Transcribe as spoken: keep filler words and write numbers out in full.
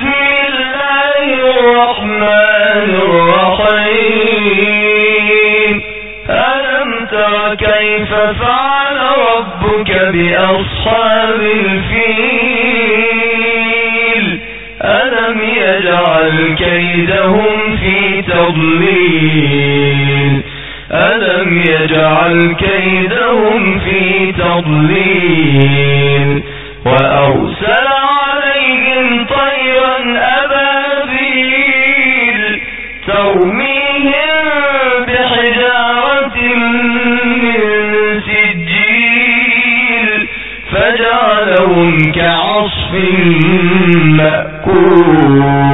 بسم الله الرحمن الرحيم ألم تر كيف فعل ربك بأصحاب الفيل ألم يجعل كيدهم في تضليل ألم يجعل كيدهم في تضليل وأرسل عليهم طيرا أبابيل ترميهم بحجارة من سجيل فجعلهم كعصف مأكول.